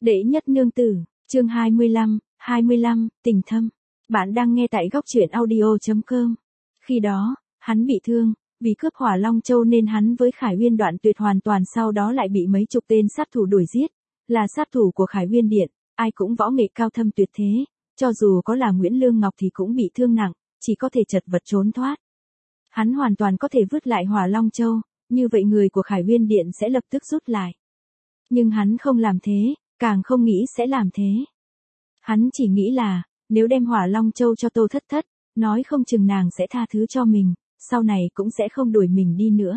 Đệ nhất nương tử, chương 25, tình thâm. Bạn đang nghe tại góc truyện audio.com. Khi đó, hắn bị thương, vì cướp Hỏa Long Châu nên hắn với Khải Uyên đoạn tuyệt hoàn toàn, sau đó lại bị mấy chục tên sát thủ đuổi giết. Là sát thủ của Khải Uyên Điện, ai cũng võ nghệ cao thâm tuyệt thế, cho dù có là Nguyễn Lương Ngọc thì cũng bị thương nặng, chỉ có thể chật vật trốn thoát. Hắn hoàn toàn có thể vứt lại Hỏa Long Châu, như vậy người của Khải Uyên Điện sẽ lập tức rút lại. Nhưng hắn không làm thế, càng không nghĩ sẽ làm thế. Hắn chỉ nghĩ là, nếu đem Hỏa Long Châu cho Tô Thất Thất, nói không chừng nàng sẽ tha thứ cho mình, sau này cũng sẽ không đuổi mình đi nữa.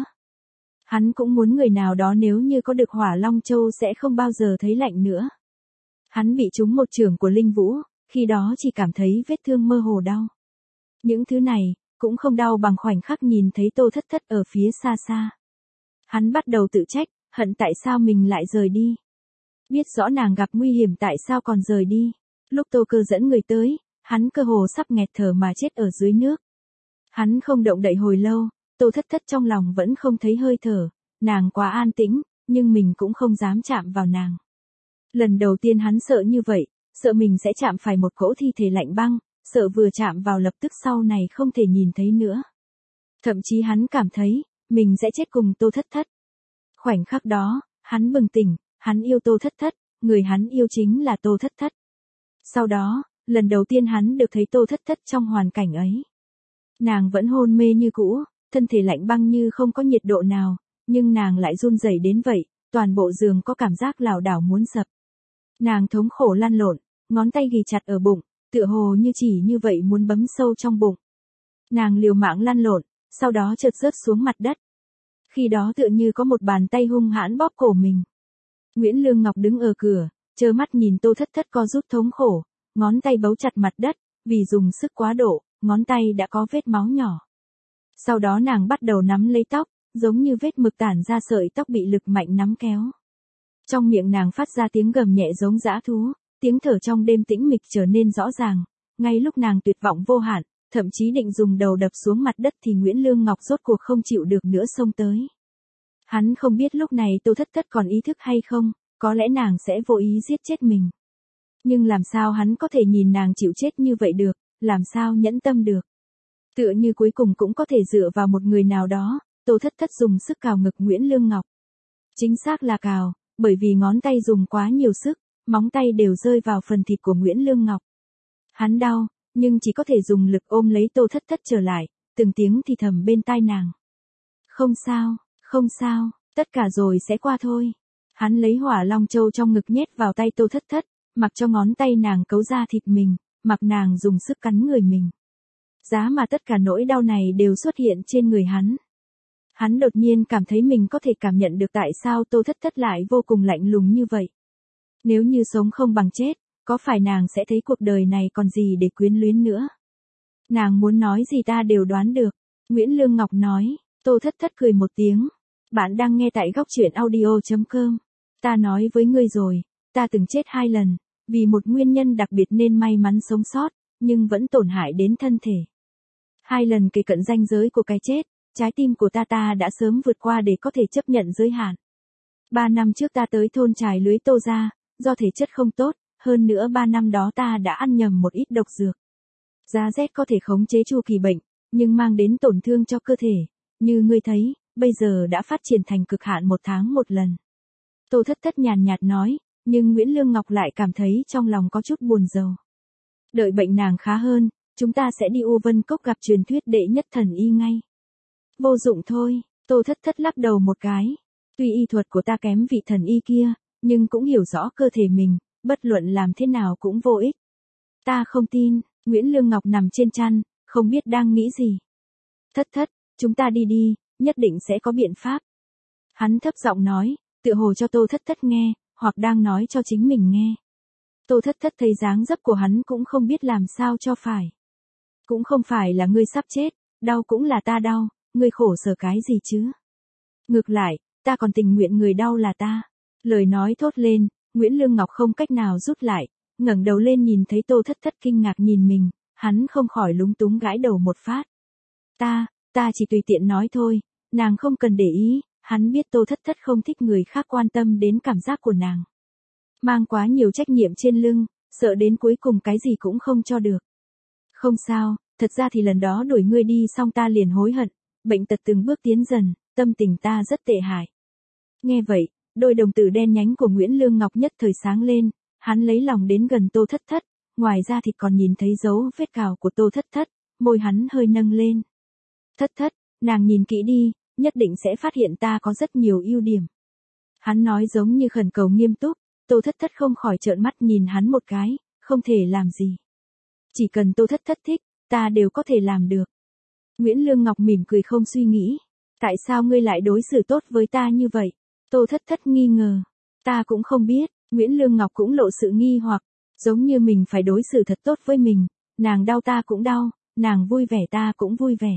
Hắn cũng muốn người nào đó nếu như có được Hỏa Long Châu sẽ không bao giờ thấy lạnh nữa. Hắn bị trúng một chưởng của Linh Vũ, khi đó chỉ cảm thấy vết thương mơ hồ đau. Những thứ này, cũng không đau bằng khoảnh khắc nhìn thấy Tô Thất Thất ở phía xa xa. Hắn bắt đầu tự trách, hận tại sao mình lại rời đi. Biết rõ nàng gặp nguy hiểm tại sao còn rời đi. Lúc Tô Cơ dẫn người tới, hắn cơ hồ sắp nghẹt thở mà chết ở dưới nước. Hắn không động đậy hồi lâu, Tô Thất Thất trong lòng vẫn không thấy hơi thở, nàng quá an tĩnh, nhưng mình cũng không dám chạm vào nàng. Lần đầu tiên hắn sợ như vậy, sợ mình sẽ chạm phải một cỗ thi thể lạnh băng, sợ vừa chạm vào lập tức sau này không thể nhìn thấy nữa. Thậm chí hắn cảm thấy, mình sẽ chết cùng Tô Thất Thất. Khoảnh khắc đó, hắn bừng tỉnh, hắn yêu Tô Thất Thất, người hắn yêu chính là Tô Thất Thất. Sau đó, lần đầu tiên hắn được thấy Tô Thất Thất trong hoàn cảnh ấy. Nàng vẫn hôn mê như cũ, thân thể lạnh băng như không có nhiệt độ nào, nhưng nàng lại run rẩy đến vậy, toàn bộ giường có cảm giác lảo đảo muốn sập. Nàng thống khổ lăn lộn, ngón tay ghì chặt ở bụng, tựa hồ như chỉ như vậy muốn bấm sâu trong bụng. Nàng liều mạng lăn lộn, sau đó chợt rớt xuống mặt đất. Khi đó tựa như có một bàn tay hung hãn bóp cổ mình. Nguyễn Lương Ngọc đứng ở cửa, trơ mắt nhìn Tô Thất Thất co rút thống khổ, ngón tay bấu chặt mặt đất, vì dùng sức quá độ, ngón tay đã có vết máu nhỏ. Sau đó nàng bắt đầu nắm lấy tóc, giống như vết mực tản ra sợi tóc bị lực mạnh nắm kéo. Trong miệng nàng phát ra tiếng gầm nhẹ giống dã thú, tiếng thở trong đêm tĩnh mịch trở nên rõ ràng. Ngay lúc nàng tuyệt vọng vô hạn, thậm chí định dùng đầu đập xuống mặt đất thì Nguyễn Lương Ngọc rốt cuộc không chịu được nữa xông tới. Hắn không biết lúc này Tô Thất Thất còn ý thức hay không, có lẽ nàng sẽ vô ý giết chết mình. Nhưng làm sao hắn có thể nhìn nàng chịu chết như vậy được, làm sao nhẫn tâm được. Tựa như cuối cùng cũng có thể dựa vào một người nào đó, Tô Thất Thất dùng sức cào ngực Nguyễn Lương Ngọc. Chính xác là cào, bởi vì ngón tay dùng quá nhiều sức, móng tay đều rơi vào phần thịt của Nguyễn Lương Ngọc. Hắn đau, nhưng chỉ có thể dùng lực ôm lấy Tô Thất Thất trở lại, từng tiếng thì thầm bên tai nàng. Không sao, tất cả rồi sẽ qua thôi. Hắn lấy Hỏa Long Châu trong ngực nhét vào tay Tô Thất Thất, mặc cho ngón tay nàng cấu ra thịt mình, mặc nàng dùng sức cắn người mình. Giá mà tất cả nỗi đau này đều xuất hiện trên người hắn. Hắn đột nhiên cảm thấy mình có thể cảm nhận được tại sao Tô Thất Thất lại vô cùng lạnh lùng như vậy. Nếu như sống không bằng chết, có phải nàng sẽ thấy cuộc đời này còn gì để quyến luyến nữa? Nàng muốn nói gì ta đều đoán được. Nguyễn Lương Ngọc nói. Tô Thất Thất cười một tiếng. Bạn đang nghe tại góc truyện audio.com. Ta nói với ngươi rồi, ta từng chết 2 lần, vì một nguyên nhân đặc biệt nên may mắn sống sót, nhưng vẫn tổn hại đến thân thể. 2 lần kề cận ranh giới của cái chết, trái tim của ta đã sớm vượt qua để có thể chấp nhận giới hạn. 3 năm trước ta tới thôn trài lưới Tô gia, do thể chất không tốt, hơn nữa 3 năm đó ta đã ăn nhầm một ít độc dược. Giá rét có thể khống chế chu kỳ bệnh, nhưng mang đến tổn thương cho cơ thể. Như ngươi thấy, bây giờ đã phát triển thành cực hạn 1 tháng 1 lần. Tô Thất Thất nhàn nhạt nói, nhưng Nguyễn Lương Ngọc lại cảm thấy trong lòng có chút buồn rầu. Đợi bệnh nàng khá hơn, chúng ta sẽ đi U Vân Cốc gặp truyền thuyết đệ nhất thần y ngay. Vô dụng thôi, Tô Thất Thất lắc đầu một cái. Tuy y thuật của ta kém vị thần y kia, nhưng cũng hiểu rõ cơ thể mình, bất luận làm thế nào cũng vô ích. Ta không tin, Nguyễn Lương Ngọc nằm trên chăn, không biết đang nghĩ gì. Thất Thất, chúng ta đi, nhất định sẽ có biện pháp. Hắn thấp giọng nói, tựa hồ cho Tô Thất Thất nghe, hoặc đang nói cho chính mình nghe. Tô Thất Thất thấy dáng dấp của hắn cũng không biết làm sao cho phải. Cũng không phải là ngươi sắp chết, đau cũng là ta đau, ngươi khổ sở cái gì chứ? Ngược lại, ta còn tình nguyện người đau là ta. Lời nói thốt lên, Nguyễn Lương Ngọc không cách nào rút lại, ngẩng đầu lên nhìn thấy Tô Thất Thất kinh ngạc nhìn mình, hắn không khỏi lúng túng gãi đầu một phát. Ta chỉ tùy tiện nói thôi, nàng không cần để ý, hắn biết Tô Thất Thất không thích người khác quan tâm đến cảm giác của nàng. Mang quá nhiều trách nhiệm trên lưng, sợ đến cuối cùng cái gì cũng không cho được. Không sao, thật ra thì lần đó đuổi ngươi đi xong ta liền hối hận, bệnh tật từng bước tiến dần, tâm tình ta rất tệ hại. Nghe vậy, đôi đồng tử đen nhánh của Nguyễn Lương Ngọc nhất thời sáng lên, hắn lấy lòng đến gần Tô Thất Thất, ngoài ra thì còn nhìn thấy dấu vết cào của Tô Thất Thất, môi hắn hơi nâng lên. Thất Thất, nàng nhìn kỹ đi, nhất định sẽ phát hiện ta có rất nhiều ưu điểm. Hắn nói giống như khẩn cầu nghiêm túc, Tô Thất Thất không khỏi trợn mắt nhìn hắn một cái, không thể làm gì. Chỉ cần Tô Thất Thất thích, ta đều có thể làm được. Nguyễn Lương Ngọc mỉm cười không suy nghĩ. Tại sao ngươi lại đối xử tốt với ta như vậy? Tô Thất Thất nghi ngờ. Ta cũng không biết, Nguyễn Lương Ngọc cũng lộ sự nghi hoặc, giống như mình phải đối xử thật tốt với mình, nàng đau ta cũng đau, nàng vui vẻ ta cũng vui vẻ.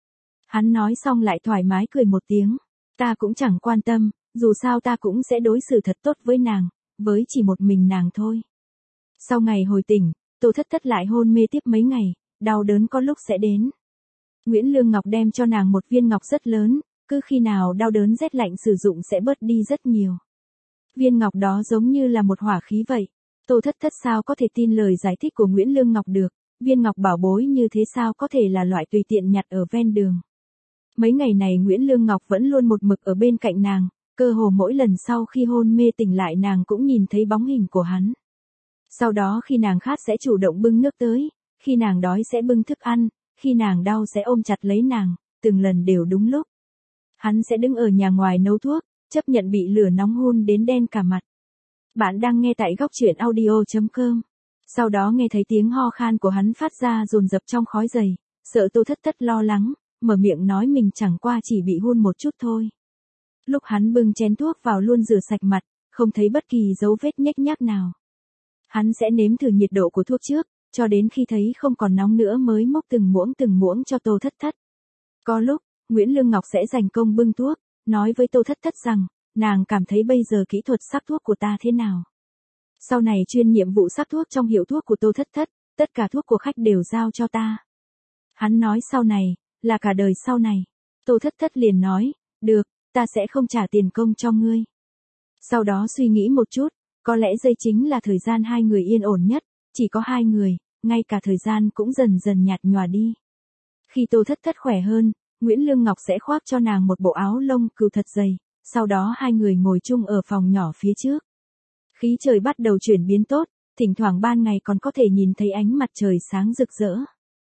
Hắn nói xong lại thoải mái cười một tiếng, ta cũng chẳng quan tâm, dù sao ta cũng sẽ đối xử thật tốt với nàng, với chỉ một mình nàng thôi. Sau ngày hồi tỉnh, Tô Thất Thất lại hôn mê tiếp mấy ngày, đau đớn có lúc sẽ đến. Nguyễn Lương Ngọc đem cho nàng một viên ngọc rất lớn, cứ khi nào đau đớn rét lạnh sử dụng sẽ bớt đi rất nhiều. Viên ngọc đó giống như là một hỏa khí vậy. Tô Thất Thất sao có thể tin lời giải thích của Nguyễn Lương Ngọc được, viên ngọc bảo bối như thế sao có thể là loại tùy tiện nhặt ở ven đường. Mấy ngày này Nguyễn Lương Ngọc vẫn luôn một mực ở bên cạnh nàng, cơ hồ mỗi lần sau khi hôn mê tỉnh lại nàng cũng nhìn thấy bóng hình của hắn. Sau đó khi nàng khát sẽ chủ động bưng nước tới, khi nàng đói sẽ bưng thức ăn, khi nàng đau sẽ ôm chặt lấy nàng, từng lần đều đúng lúc. Hắn sẽ đứng ở nhà ngoài nấu thuốc, chấp nhận bị lửa nóng hun đến đen cả mặt. Bạn đang nghe tại góc truyện audio.com. Sau đó nghe thấy tiếng ho khan của hắn phát ra dồn dập trong khói dày, sợ Tô Thất Thất lo lắng, mở miệng nói mình chẳng qua chỉ bị hun một chút thôi. Lúc hắn bưng chén thuốc vào luôn rửa sạch mặt, không thấy bất kỳ dấu vết nhếch nhác nào. Hắn sẽ nếm thử nhiệt độ của thuốc trước, cho đến khi thấy không còn nóng nữa mới múc từng muỗng cho Tô Thất Thất. Có lúc, Nguyễn Lương Ngọc sẽ dành công bưng thuốc, nói với Tô Thất Thất rằng, nàng cảm thấy bây giờ kỹ thuật sắc thuốc của ta thế nào. Sau này chuyên nhiệm vụ sắc thuốc trong hiệu thuốc của Tô Thất Thất, tất cả thuốc của khách đều giao cho ta. Hắn nói sau này, là cả đời sau này. Tô Thất Thất liền nói, được, ta sẽ không trả tiền công cho ngươi. Sau đó suy nghĩ một chút, có lẽ đây chính là thời gian hai người yên ổn nhất, chỉ có hai người, ngay cả thời gian cũng dần dần nhạt nhòa đi. Khi Tô Thất Thất khỏe hơn, Nguyễn Lương Ngọc sẽ khoác cho nàng một bộ áo lông cừu thật dày, sau đó hai người ngồi chung ở phòng nhỏ phía trước. Khí trời bắt đầu chuyển biến tốt, thỉnh thoảng ban ngày còn có thể nhìn thấy ánh mặt trời sáng rực rỡ.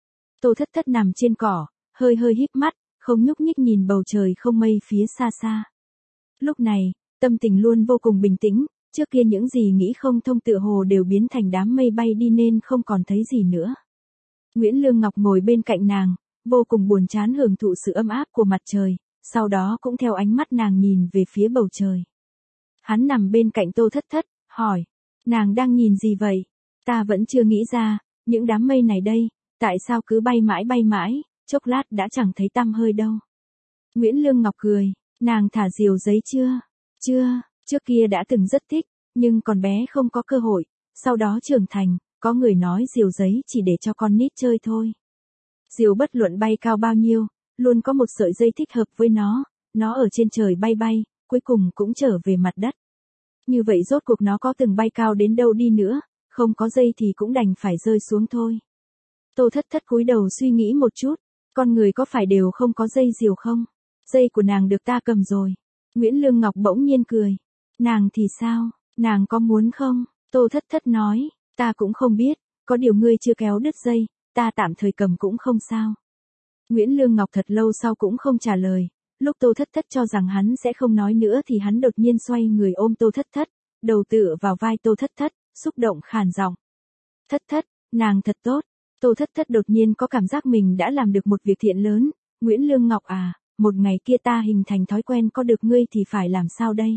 Tô Thất Thất nằm trên cỏ, hơi híp mắt, không nhúc nhích nhìn bầu trời không mây phía xa xa. Lúc này, tâm tình luôn vô cùng bình tĩnh, trước kia những gì nghĩ không thông tựa hồ đều biến thành đám mây bay đi nên không còn thấy gì nữa. Nguyễn Lương Ngọc ngồi bên cạnh nàng, vô cùng buồn chán hưởng thụ sự ấm áp của mặt trời, sau đó cũng theo ánh mắt nàng nhìn về phía bầu trời. Hắn nằm bên cạnh Tô Thất Thất, hỏi, nàng đang nhìn gì vậy? Ta vẫn chưa nghĩ ra, những đám mây này đây, tại sao cứ bay mãi, chốc lát đã chẳng thấy tăm hơi đâu. Nguyễn Lương Ngọc cười, nàng thả diều giấy chưa? Chưa, trước kia đã từng rất thích, nhưng còn bé không có cơ hội, sau đó trưởng thành, có người nói diều giấy chỉ để cho con nít chơi thôi. Diều bất luận bay cao bao nhiêu, luôn có một sợi dây thích hợp với nó ở trên trời bay, cuối cùng cũng trở về mặt đất. Như vậy rốt cuộc nó có từng bay cao đến đâu đi nữa, không có dây thì cũng đành phải rơi xuống thôi. Tô Thất Thất cúi đầu suy nghĩ một chút, con người có phải đều không có dây diều không? Dây của nàng được ta cầm rồi. Nguyễn Lương Ngọc bỗng nhiên cười. Nàng thì sao, nàng có muốn không? Tô Thất Thất nói, ta cũng không biết, có điều ngươi chưa kéo đứt dây, ta tạm thời cầm cũng không sao. Nguyễn Lương Ngọc thật lâu sau cũng không trả lời, lúc Tô Thất Thất cho rằng hắn sẽ không nói nữa thì hắn đột nhiên xoay người ôm Tô Thất Thất, đầu tựa vào vai Tô Thất Thất, xúc động khàn giọng. Thất Thất, nàng thật tốt. Tô Thất Thất đột nhiên có cảm giác mình đã làm được một việc thiện lớn. Nguyễn Lương Ngọc à, một ngày kia ta hình thành thói quen có được ngươi thì phải làm sao đây?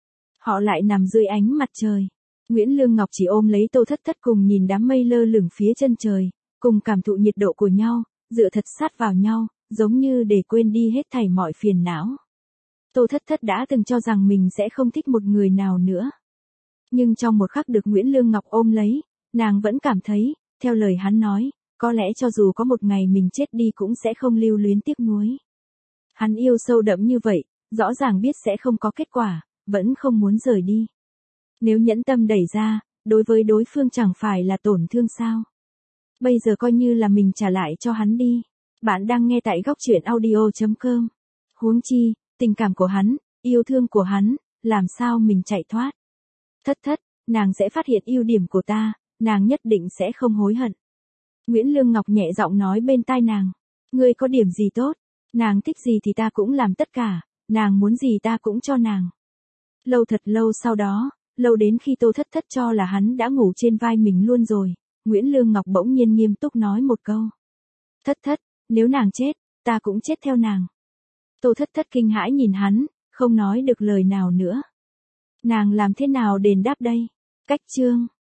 Họ lại nằm dưới ánh mặt trời. Nguyễn Lương Ngọc chỉ ôm lấy Tô Thất Thất cùng nhìn đám mây lơ lửng phía chân trời, cùng cảm thụ nhiệt độ của nhau, dựa thật sát vào nhau, giống như để quên đi hết thảy mọi phiền não. Tô Thất Thất đã từng cho rằng mình sẽ không thích một người nào nữa. Nhưng trong một khắc được Nguyễn Lương Ngọc ôm lấy, nàng vẫn cảm thấy, theo lời hắn nói, có lẽ cho dù có một ngày mình chết đi cũng sẽ không lưu luyến tiếc nuối. Hắn yêu sâu đậm như vậy, rõ ràng biết sẽ không có kết quả, vẫn không muốn rời đi. Nếu nhẫn tâm đẩy ra, đối với đối phương chẳng phải là tổn thương sao? Bây giờ coi như là mình trả lại cho hắn đi. Bạn đang nghe tại góc truyện audio.com. Huống chi, tình cảm của hắn, yêu thương của hắn, làm sao mình chạy thoát? Thất thất, nàng sẽ phát hiện ưu điểm của ta, nàng nhất định sẽ không hối hận. Nguyễn Lương Ngọc nhẹ giọng nói bên tai nàng. Ngươi có điểm gì tốt? Nàng thích gì thì ta cũng làm tất cả, nàng muốn gì ta cũng cho nàng. Lâu thật lâu sau đó, lâu đến khi Tô Thất Thất cho là hắn đã ngủ trên vai mình luôn rồi, Nguyễn Lương Ngọc bỗng nhiên nghiêm túc nói một câu. Thất Thất, nếu nàng chết, ta cũng chết theo nàng. Tô Thất Thất kinh hãi nhìn hắn, không nói được lời nào nữa. Nàng làm thế nào đền đáp đây? Cách chương